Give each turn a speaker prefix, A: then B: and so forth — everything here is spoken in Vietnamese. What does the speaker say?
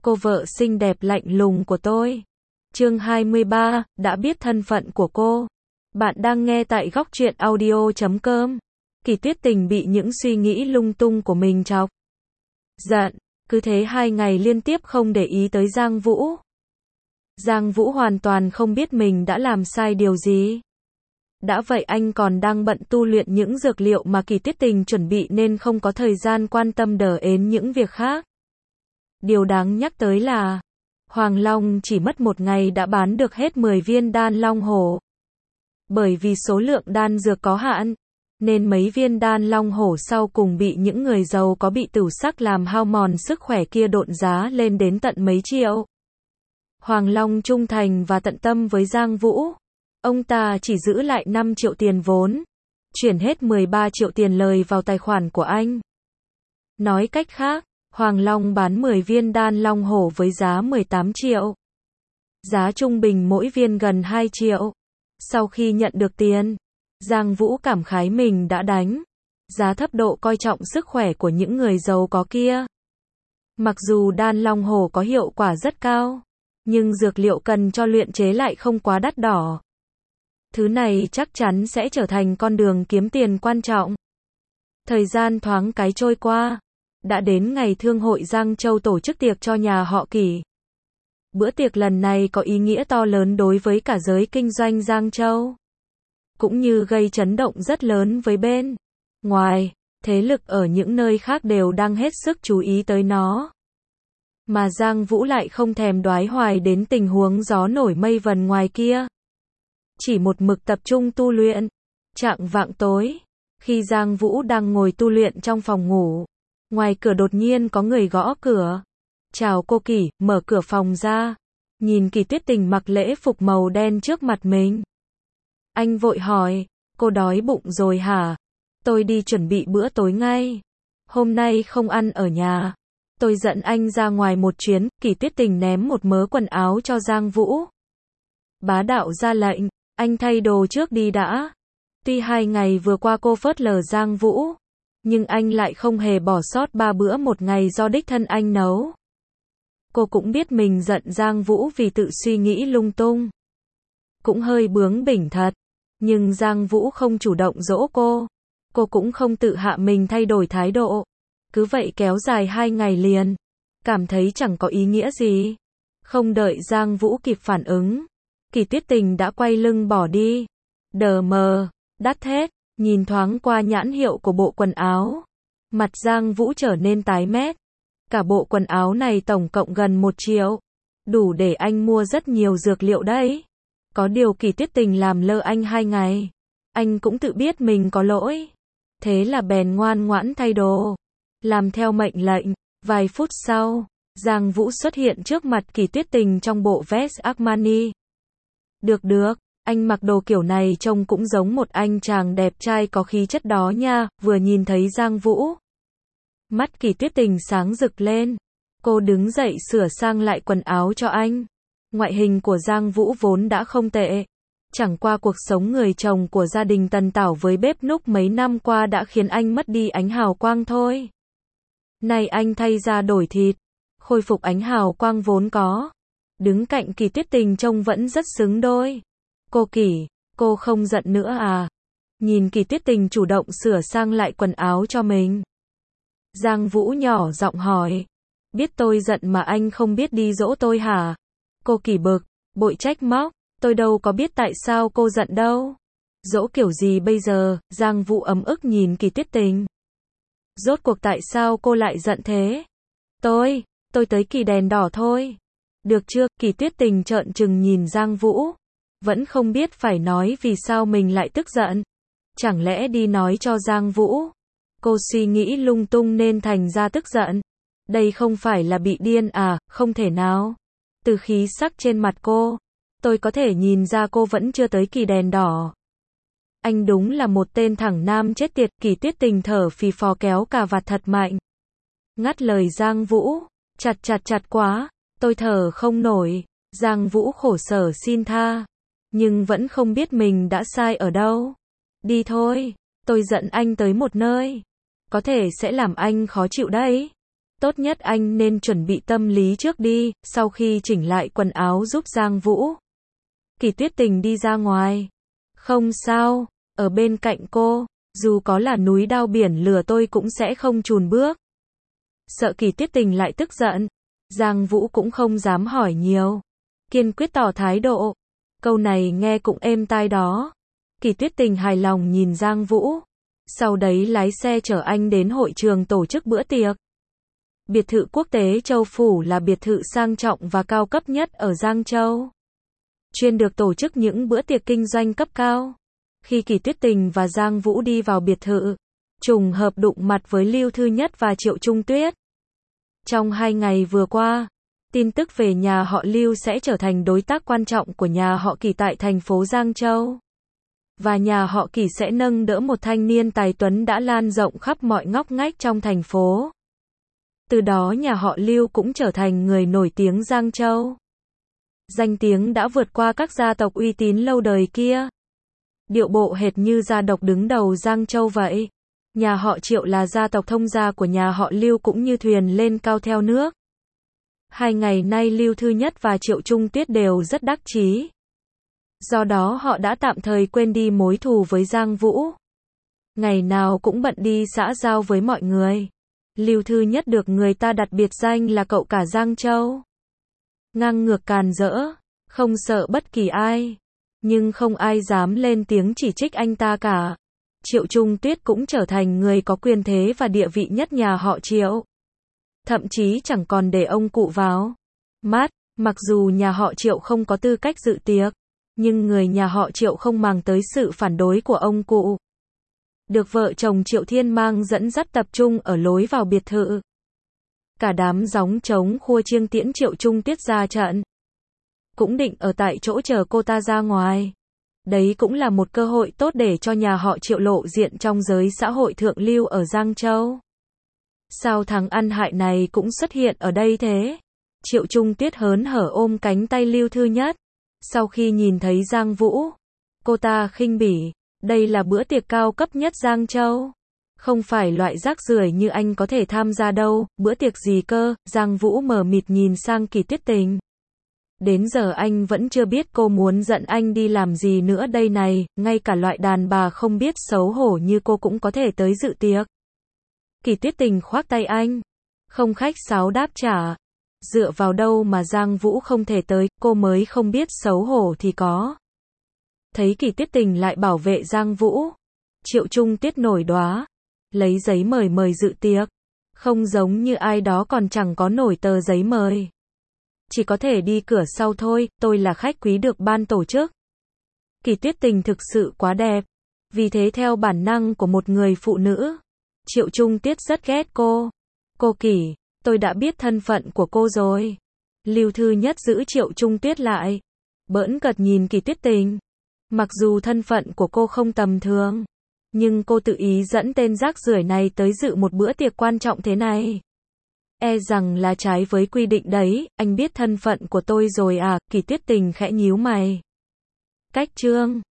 A: cô vợ xinh đẹp lạnh lùng của tôi. Chương 23, đã biết thân phận của cô. Bạn đang nghe tại góc truyện audio.com. Kỳ Tuyết Tình bị những suy nghĩ lung tung của mình chọc giận, cứ thế 2 ngày liên tiếp không để ý tới Giang Vũ. Giang Vũ hoàn toàn không biết mình đã làm sai điều gì. Đã vậy anh còn đang bận tu luyện những dược liệu mà Kỳ Tuyết Tình chuẩn bị nên không có thời gian quan tâm đến những việc khác. Điều đáng nhắc tới là Hoàng Long chỉ mất 1 ngày đã bán được hết 10 viên đan long hổ. Bởi vì số lượng đan dược có hạn, nên mấy viên đan long hổ sau cùng bị những người giàu có bị tửu sắc làm hao mòn sức khỏe kia độn giá lên đến tận mấy triệu. Hoàng Long trung thành và tận tâm với Giang Vũ. Ông ta chỉ giữ lại 5 triệu tiền vốn, chuyển hết 13 triệu tiền lời vào tài khoản của anh. Nói cách khác, Hoàng Long bán 10 viên đan long hổ với giá 18 triệu. Giá trung bình mỗi viên gần 2 triệu. Sau khi nhận được tiền, Giang Vũ cảm khái mình đã đánh giá thấp độ coi trọng sức khỏe của những người giàu có kia. Mặc dù đan long hổ có hiệu quả rất cao, nhưng dược liệu cần cho luyện chế lại không quá đắt đỏ. Thứ này chắc chắn sẽ trở thành con đường kiếm tiền quan trọng. Thời gian thoáng cái trôi qua, đã đến ngày Thương hội Giang Châu tổ chức tiệc cho nhà họ Kỳ. Bữa tiệc lần này có ý nghĩa to lớn đối với cả giới kinh doanh Giang Châu, cũng như gây chấn động rất lớn với bên ngoài. Thế lực ở những nơi khác đều đang hết sức chú ý tới nó. Mà Giang Vũ lại không thèm đoái hoài đến tình huống gió nổi mây vần ngoài kia. Chỉ một mực tập trung tu luyện. Chạng vạng tối, khi Giang Vũ đang ngồi tu luyện trong phòng ngủ, ngoài cửa đột nhiên có người gõ cửa. Chào cô Kỳ, mở cửa phòng ra. Nhìn Kỳ Tuyết Tình mặc lễ phục màu đen trước mặt mình. Anh vội hỏi, cô đói bụng rồi hả? Tôi đi chuẩn bị bữa tối ngay. Hôm nay không ăn ở nhà. Tôi dẫn anh ra ngoài một chuyến. Kỳ Tuyết Tình ném một mớ quần áo cho Giang Vũ. Bá đạo ra lệnh, anh thay đồ trước đi đã. Tuy 2 ngày vừa qua cô phớt lờ Giang Vũ, nhưng anh lại không hề bỏ sót 3 bữa một ngày do đích thân anh nấu. Cô cũng biết mình giận Giang Vũ vì tự suy nghĩ lung tung. Cũng hơi bướng bỉnh thật. Nhưng Giang Vũ không chủ động dỗ cô. Cô cũng không tự hạ mình thay đổi thái độ. Cứ vậy kéo dài 2 ngày liền. Cảm thấy chẳng có ý nghĩa gì. Không đợi Giang Vũ kịp phản ứng, Kỳ Tuyết Tình đã quay lưng bỏ đi. Đờ mờ, đắt hết. Nhìn thoáng qua nhãn hiệu của bộ quần áo, mặt Giang Vũ trở nên tái mét. Cả bộ quần áo này tổng cộng gần 1 triệu. Đủ để anh mua rất nhiều dược liệu đấy. Có điều Kỳ Tuyết Tình làm lơ anh 2 ngày. Anh cũng tự biết mình có lỗi. Thế là bèn ngoan ngoãn thay đồ. Làm theo mệnh lệnh. Vài phút sau, Giang Vũ xuất hiện trước mặt Kỳ Tuyết Tình trong bộ vest Armani. Được, anh mặc đồ kiểu này trông cũng giống một anh chàng đẹp trai có khí chất đó nha. Vừa nhìn thấy Giang Vũ, mắt Kỳ Tuyết Tình sáng rực lên. Cô đứng dậy sửa sang lại quần áo cho anh. Ngoại hình của Giang Vũ vốn đã không tệ. Chẳng qua cuộc sống người chồng của gia đình Tần Tảo với bếp núc mấy năm qua đã khiến anh mất đi ánh hào quang thôi. Nay anh thay ra đổi thịt, khôi phục ánh hào quang vốn có. Đứng cạnh Kỳ Tuyết Tình trông vẫn rất xứng đôi. Cô Kỳ, cô không giận nữa à? Nhìn Kỳ Tuyết Tình chủ động sửa sang lại quần áo cho mình, Giang Vũ nhỏ giọng hỏi. Biết tôi giận mà anh không biết đi dỗ tôi hả? Cô Kỳ bực, bội trách móc. Tôi đâu có biết tại sao cô giận đâu. Dỗ kiểu gì bây giờ? Giang Vũ ấm ức nhìn Kỳ Tuyết Tình. Rốt cuộc tại sao cô lại giận thế? Tôi tới kỳ đèn đỏ thôi. Được chưa? Kỳ Tuyết Tình trợn trừng nhìn Giang Vũ. Vẫn không biết phải nói vì sao mình lại tức giận. Chẳng lẽ đi nói cho Giang Vũ? Cô suy nghĩ lung tung nên thành ra tức giận. Đây không phải là bị điên à? Không thể nào. Từ khí sắc trên mặt cô, tôi có thể nhìn ra cô vẫn chưa tới kỳ đèn đỏ. Anh đúng là một tên thẳng nam chết tiệt. Kỳ Tuyết Tình thở phì phò kéo cà vạt thật mạnh. Ngắt lời Giang Vũ. Chặt quá. Tôi thở không nổi. Giang Vũ khổ sở xin tha. Nhưng vẫn không biết mình đã sai ở đâu. Đi thôi. Tôi dẫn anh tới một nơi. Có thể sẽ làm anh khó chịu đấy. Tốt nhất anh nên chuẩn bị tâm lý trước đi. Sau khi chỉnh lại quần áo giúp Giang Vũ, Kỳ Tuyết Tình đi ra ngoài. Không sao, ở bên cạnh cô, dù có là núi đao biển lửa tôi cũng sẽ không chùn bước. Sợ Kỳ Tuyết Tình lại tức giận, Giang Vũ cũng không dám hỏi nhiều, kiên quyết tỏ thái độ. Câu này nghe cũng êm tai đó. Kỳ Tuyết Tình hài lòng nhìn Giang Vũ, sau đấy lái xe chở anh đến hội trường tổ chức bữa tiệc. Biệt thự quốc tế Châu Phủ là biệt thự sang trọng và cao cấp nhất ở Giang Châu, chuyên được tổ chức những bữa tiệc kinh doanh cấp cao. Khi Kỳ Tuyết Tình và Giang Vũ đi vào biệt thự, trùng hợp đụng mặt với Lưu Thư Nhất và Triệu Trung Tuyết. Trong 2 ngày vừa qua, tin tức về nhà họ Lưu sẽ trở thành đối tác quan trọng của nhà họ Kỳ tại thành phố Giang Châu. Và nhà họ Kỳ sẽ nâng đỡ một thanh niên tài tuấn đã lan rộng khắp mọi ngóc ngách trong thành phố. Từ đó nhà họ Lưu cũng trở thành người nổi tiếng Giang Châu. Danh tiếng đã vượt qua các gia tộc uy tín lâu đời kia. Điệu bộ hệt như gia tộc đứng đầu Giang Châu vậy. Nhà họ Triệu là gia tộc thông gia của nhà họ Lưu cũng như thuyền lên cao theo nước. 2 ngày nay Lưu Thư Nhất và Triệu Trung Tuyết đều rất đắc chí. Do đó họ đã tạm thời quên đi mối thù với Giang Vũ. Ngày nào cũng bận đi xã giao với mọi người. Lưu Thư Nhất được người ta đặt biệt danh là cậu cả Giang Châu. Ngang ngược càn rỡ, không sợ bất kỳ ai. Nhưng không ai dám lên tiếng chỉ trích anh ta cả. Triệu Trung Tuyết cũng trở thành người có quyền thế và địa vị nhất nhà họ Triệu. Thậm chí chẳng còn để ông cụ vào mắt. Mặc dù nhà họ Triệu không có tư cách dự tiệc, nhưng người nhà họ Triệu không màng tới sự phản đối của ông cụ. Được vợ chồng Triệu Thiên Mang dẫn dắt tập trung ở lối vào biệt thự. Cả đám gióng trống khua chiêng tiễn Triệu Trung Tuyết ra trận. Cũng định ở tại chỗ chờ cô ta ra ngoài. Đấy cũng là một cơ hội tốt để cho nhà họ Triệu lộ diện trong giới xã hội thượng lưu ở Giang Châu. Sao thằng ăn hại này cũng xuất hiện ở đây thế? Triệu Trung Tuyết hớn hở ôm cánh tay Lưu Thư Nhất. Sau khi nhìn thấy Giang Vũ, cô ta khinh bỉ, đây là bữa tiệc cao cấp nhất Giang Châu. Không phải loại rác rưởi như anh có thể tham gia đâu, bữa tiệc gì cơ? Giang Vũ mờ mịt nhìn sang Kỳ Tuyết Tình. Đến giờ anh vẫn chưa biết cô muốn dẫn anh đi làm gì nữa đây này, ngay cả loại đàn bà không biết xấu hổ như cô cũng có thể tới dự tiệc. Kỳ Tuyết Tình khoác tay anh, không khách sáo đáp trả. Dựa vào đâu mà Giang Vũ không thể tới, cô mới không biết xấu hổ thì có. Thấy Kỳ Tuyết Tình lại bảo vệ Giang Vũ, Triệu Trung Tuyết nổi đoá, lấy giấy mời dự tiệc. Không giống như ai đó còn chẳng có nổi tờ giấy mời. Chỉ có thể đi cửa sau thôi, tôi là khách quý được ban tổ chức. Kỳ Tuyết Tình thực sự quá đẹp. Vì thế theo bản năng của một người phụ nữ, Triệu Trung Tuyết rất ghét cô. Cô Kỳ, tôi đã biết thân phận của cô rồi. Lưu Thư Nhất giữ Triệu Trung Tuyết lại. Bỡn cợt nhìn Kỳ Tuyết Tình. Mặc dù thân phận của cô không tầm thường, nhưng cô tự ý dẫn tên rác rưởi này tới dự một bữa tiệc quan trọng thế này. E rằng là trái với quy định đấy, anh biết thân phận của tôi rồi à? Kỳ Tuyết Tình khẽ nhíu mày. Cách chương